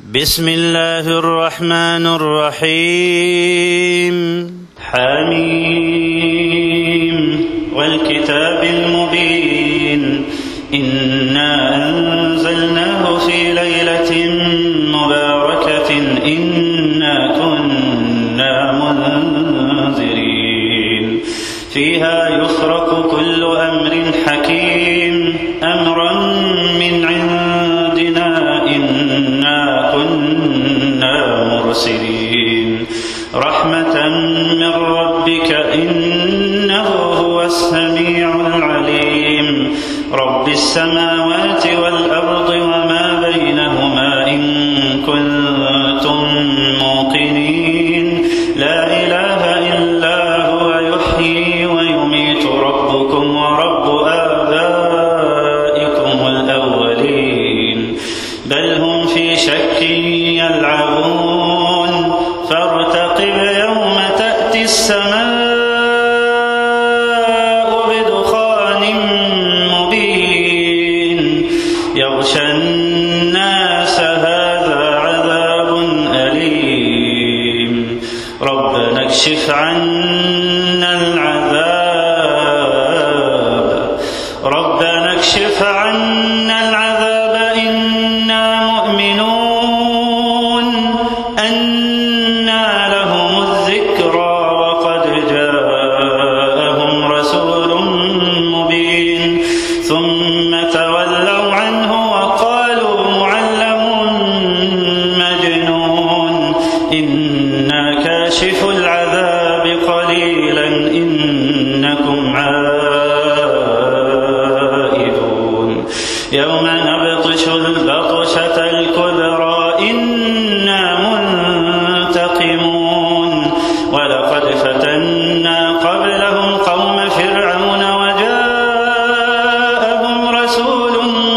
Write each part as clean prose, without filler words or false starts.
بسم الله الرحمن الرحيم. حميم والكتاب المبين إنا أنزلناه في ليلة مباركة إنا كنا منذرين فيها يفرق كل أمر حكيم أمرا من عندنا إنا كنا مرسلين رحمة من ربك إنه هو السميع العليم رب السماوات والأرض وما بينهما إن كنتم موقنين لا إله إلا هو يحيي ويميت ربكم ورب آبائكم الأولين بل هم في شك يلعبون فارتقب يوم تأتي السماء بدخان مبين يغشى الناس هذا عذاب أليم ربنا اكشف عنا العذاب ربنا اكشف عنا العذاب إنا مؤمنون أنى لهم الذكرى وقد جاءهم رسول مبين ثم تولوا عنه وقالوا معلم مجنون إنا كاشف العذاب قليلا إنكم عائدون يوم نبطش البطشة الكبرى إنا منتقمون ولقد فتنا قبلهم قوم فرعون وجاءهم رسول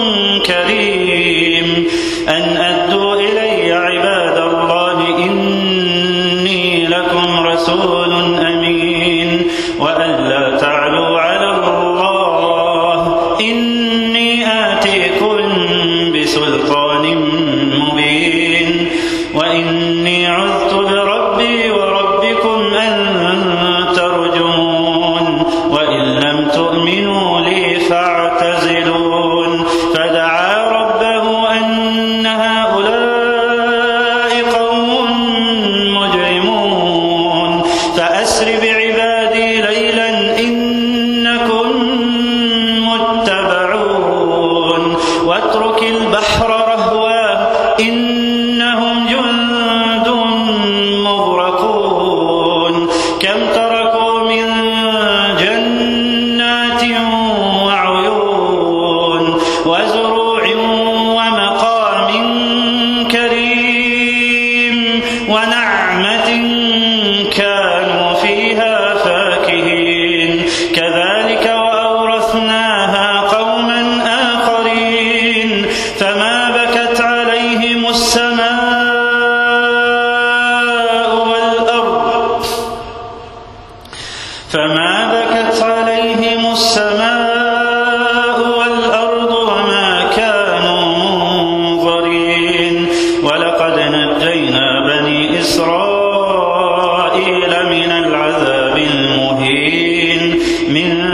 كريم أن أدوا إلي عباد الله إني لكم رسول أمين وأن لا تعلوا على الله إني آتيكم بسلطان مبين وإني عذت بربي وربكم أن ترجمون وإن لم تؤمنوا لي فاعتزلون فدعا ربه أن هؤلاء قوم مجرمون فأسر بعبادي ليلا إنكم متبعون واترك البحر رهوا إنهم جند مغرقون كم تركوا من جنات وعيون وزروع ومقام كريم ونعمة كانوا فيها فاكهين كذلك وأورثناها قوما آخرين فما بكت عليهم السماء والأرض وما كانوا منظرين ولقد نجينا بني إسرائيل من العذاب المهين من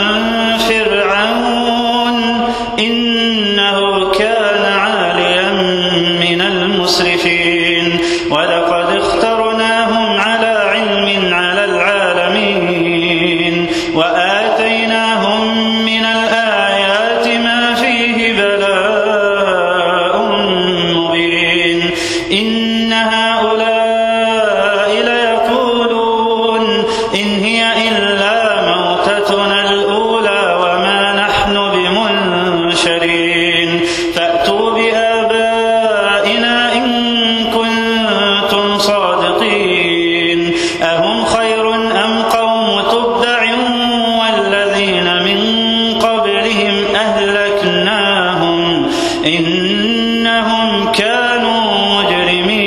فرعون إنه كان عاليا من المسرفين ولقد اخترناهم على علم على العالمين وآتيناهم من الآيات ما فيه بلاء مبين إن هؤلاء ليقولون إن هي إلا موتتنا الأولى وما نحن بمنشرين فأتوا بآبائنا إن كنتم صادقين أهم خير أم قوم تبع والذين من قبلهم أهلكناهم إنهم كانوا مجرمين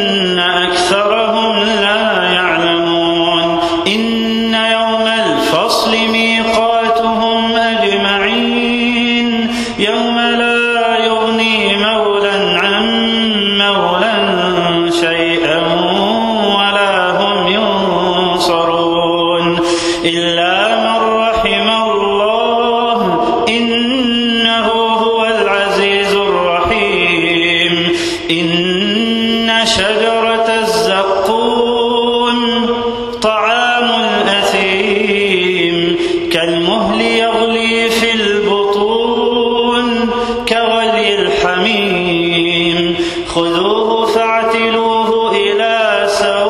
ولكن أكثرهم لا يعلمون إن يوم الفصل ميقاتهم أجمعين يوم لا يغني مولى عن مولى شيئا ولا هم ينصرون إلا من رحم الله إنه هو العزيز الرحيم إن شجرة الزقوم طعام الأثيم كالمهل يغلي في البطون كغلي الحميم خذوه فاعتلوه إلى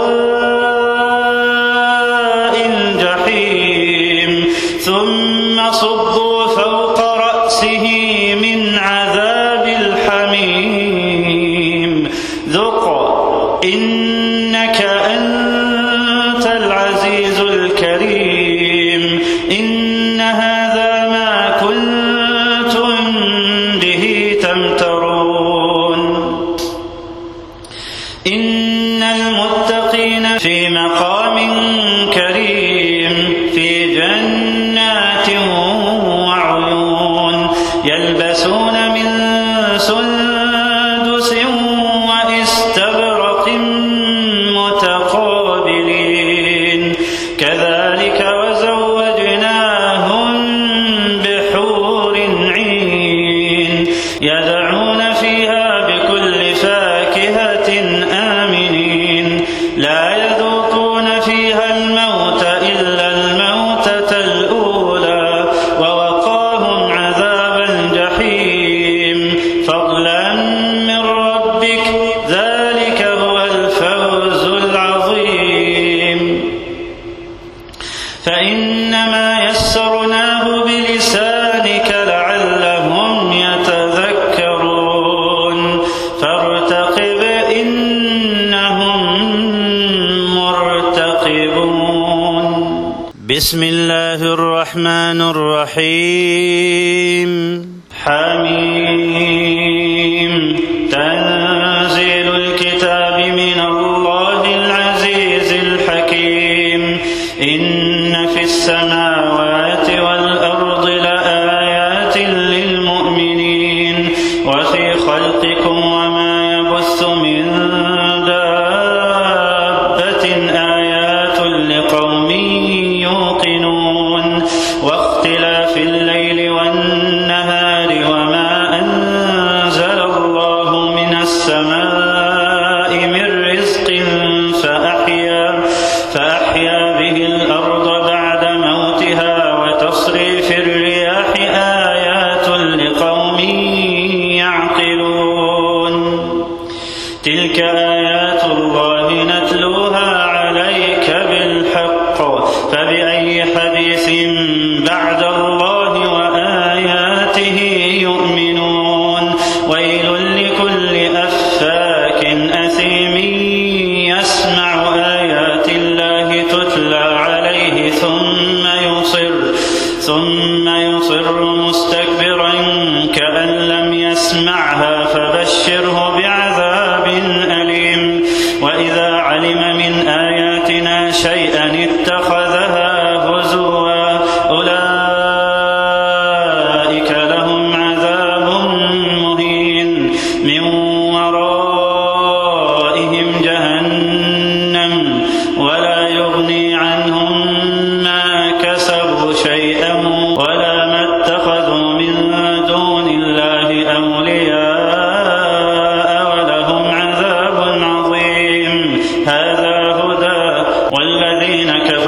سواء الجحيم ثم صبوا فوق رأسه من عذاب الحميم ذق إنك أنت العزيز الكريم إن هذا ما كنتم به تمترون إن المتقين في مقام كريم في جنات وعيون يلبسون من سندس وإستبرق متقابلين كذلك وزوجناهم بحور عين يدعون فيها بكل فاكهة آمنين لا يذوقون فيها الموت إلا الموتة الأولى ووقاهم عذاب الجحيم فضلا من ربك ذلك هو الفوز العظيم فإنما يسرناه بلسانك لعلهم يتذكرون فارتقب إنهم مرتقبون بسم الله الرحمن الرحيم حميم تنزيل الكتاب من الله العزيز الحكيم إن في السماوات والأرض لآيات للمؤمنين وفي خلقكم وما يبث من دابة آيات لقوم يوقنون واختلاف الليل والنهار وما أنزل الله من السماء من رزق فأحيا به الأرض بعد موتها وتصريف الرياح آيات لقوم يعقلون تلك آيات الله نتلوها عليك بالحق فبأي حديث بعد الله وآياته يؤمنون ويل لكل أفاك أثيم يسمع آيات الله تتلى عليه ثم يصر مستكبرا كأن لم يسمعها فبشره بعذاب أليم وإذا علم من آياتنا شيئا اتخذها هزوا أولئك لهم عذاب مهين من ورائهم جهنم ولا يغني عنهم ما كسبوا شيئا ولا ما اتخذوا من دون الله أولياء ولهم عذاب عظيم هذا هدى والذين كفروا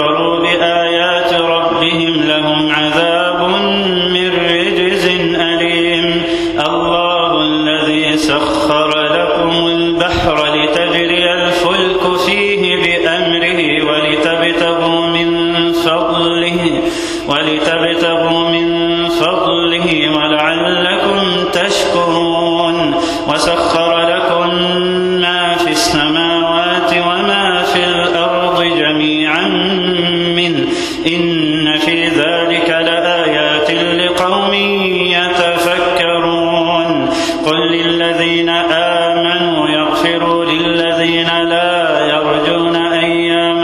لا يرجون أيام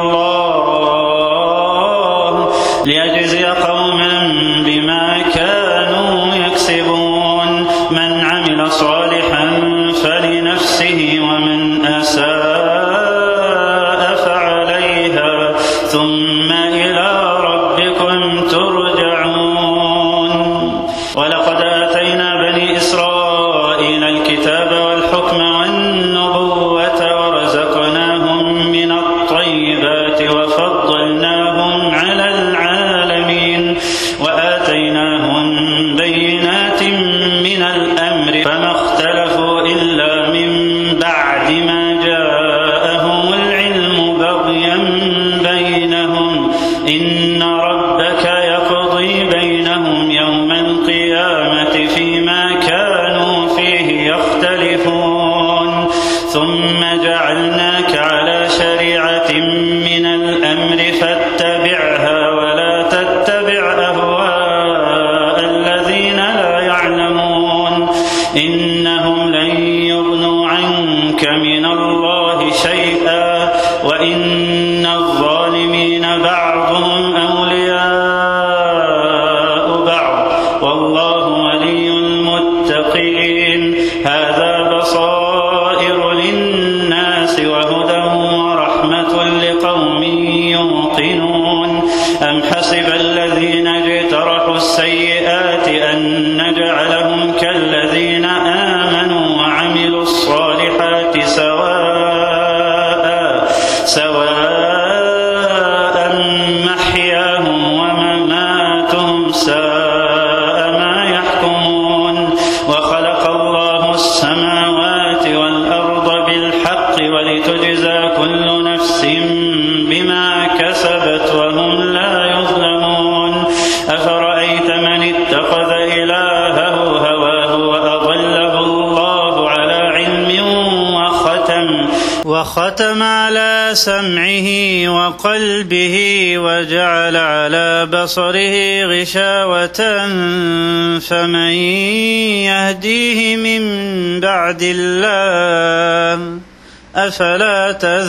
الله ليجزي قوما بما كانوا يكسبون من عمل صالحا فلنفسه ومن أساء فعليها ثم إلى ربكم ترجعون. ولقد آتينا بني إسرائيل الكتاب والحكم والنبوة ورزقناهم من الطيبات وفضلناهم على العالمين وآتيناهم بينات من الأمر فما اختلفوا إلا من بعد ما جاءهم العلم بغيا بينهم إن ربك يقضي بينهم يوم القيامة فيما كانوا فيه يختلفون ثم جعلناك على شريعة من الأمر فاتبعها ولا تتبع أهواء الذين لا يعلمون إنهم لن يغنوا عنك من الله شيئا وإن الظالمين بعضهم أولياء بعض والله ولي المتقين. هذا بصائر للناس وهدى ورحمة لقوم يوقنون. أم حسب الذين اجترحوا السيئات أن نجعلهم كالذين آمنوا وعملوا الصالحات سواء محياهم ومماتهم ساء ما يحكمون. وخلق الله السماوات والأرض بالحق ولتجزى كل نفس بما كسبت وهم لا يظلمون. أفرأيت من اتخذ إلهه هواه وأضله الله على علم وختم على سمعه وقلبه وجعل على بصره غشاوة فمن يهديه من بعد الله أفلا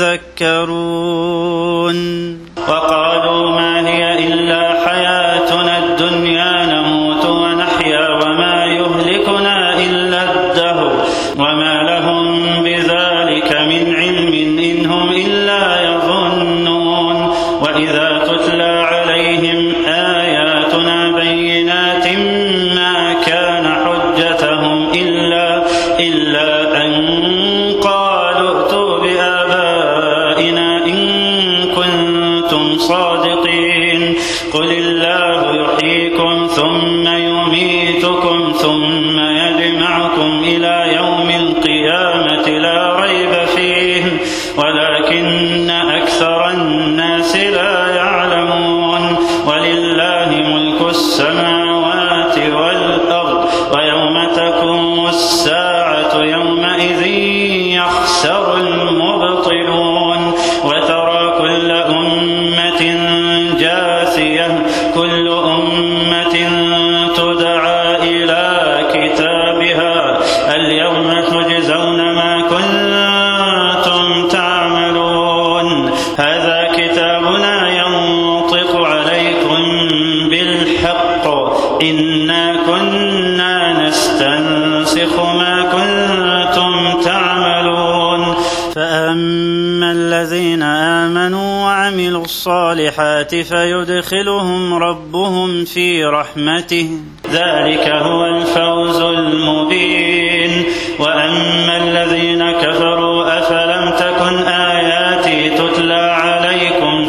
تذكرون. وقالوا ما هي إلا حياتنا الدنيا نموت ونحيا وما يهلكنا إلا الدهر وما لهم بذلك من علم إن هم إلا يظنون. وإذا تتلى عليهم آياتنا بينات ما كان حجتهم إلا أن قالوا ائتوا بآبائنا إن كنتم صادقين. قل الله يحييكم ثم يميتكم ثم يجمعكم إلى يوم القيامة لا ريب فيه ولكن أكثر الناس لا يعلمون. ولله ملك السماوات والأرض ويوم تقوم الساعة يومئذ يخسر المبطلون. وترى كل أمة جاثية كل أمة تدعى إلى كتابها اليوم تجزون ما كنتم تعملون. هذا كتابنا ينطق عليكم بالحق إنا كنا نستنسخ ما كنتم تعملون. فأما الذين آمنوا وعملوا الصالحات فيدخلهم ربهم في رحمته ذلك هو الفوز المبين. وأما الذين كفروا أفلم تكن آياتي تتلى عليكم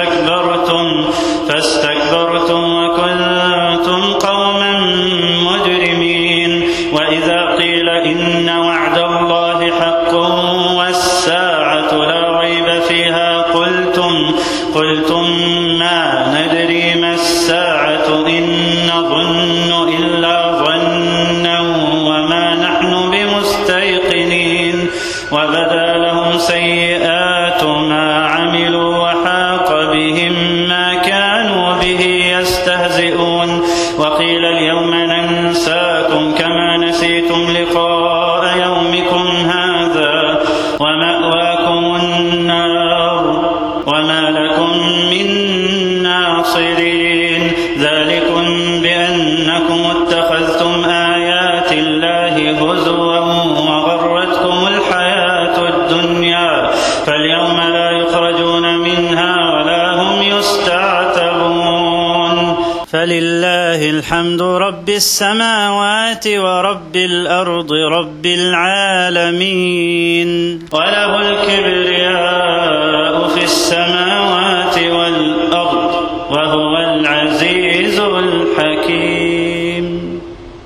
فاستكبرتم وكنتم قوما مجرمين. وإذا قيل إن وعد الله حق والساعة لا ريب فيها قلتم ما ندري ما الساعة إن نظن إلا ظنا وما نحن بمستيقنين. وبدا لهم سيئات ما عملوا وحاق بهم ما كانوا به يستهزئون. وقيل اليوم ننساكم كما نسيتم لقاء يومكم هذا ومأواكم هزوا وغرتكم الحياة الدنيا فاليوم لا يخرجون منها ولا هم يستعتبون. فلله الحمد رب السماوات ورب الأرض رب العالمين وله الكبرياء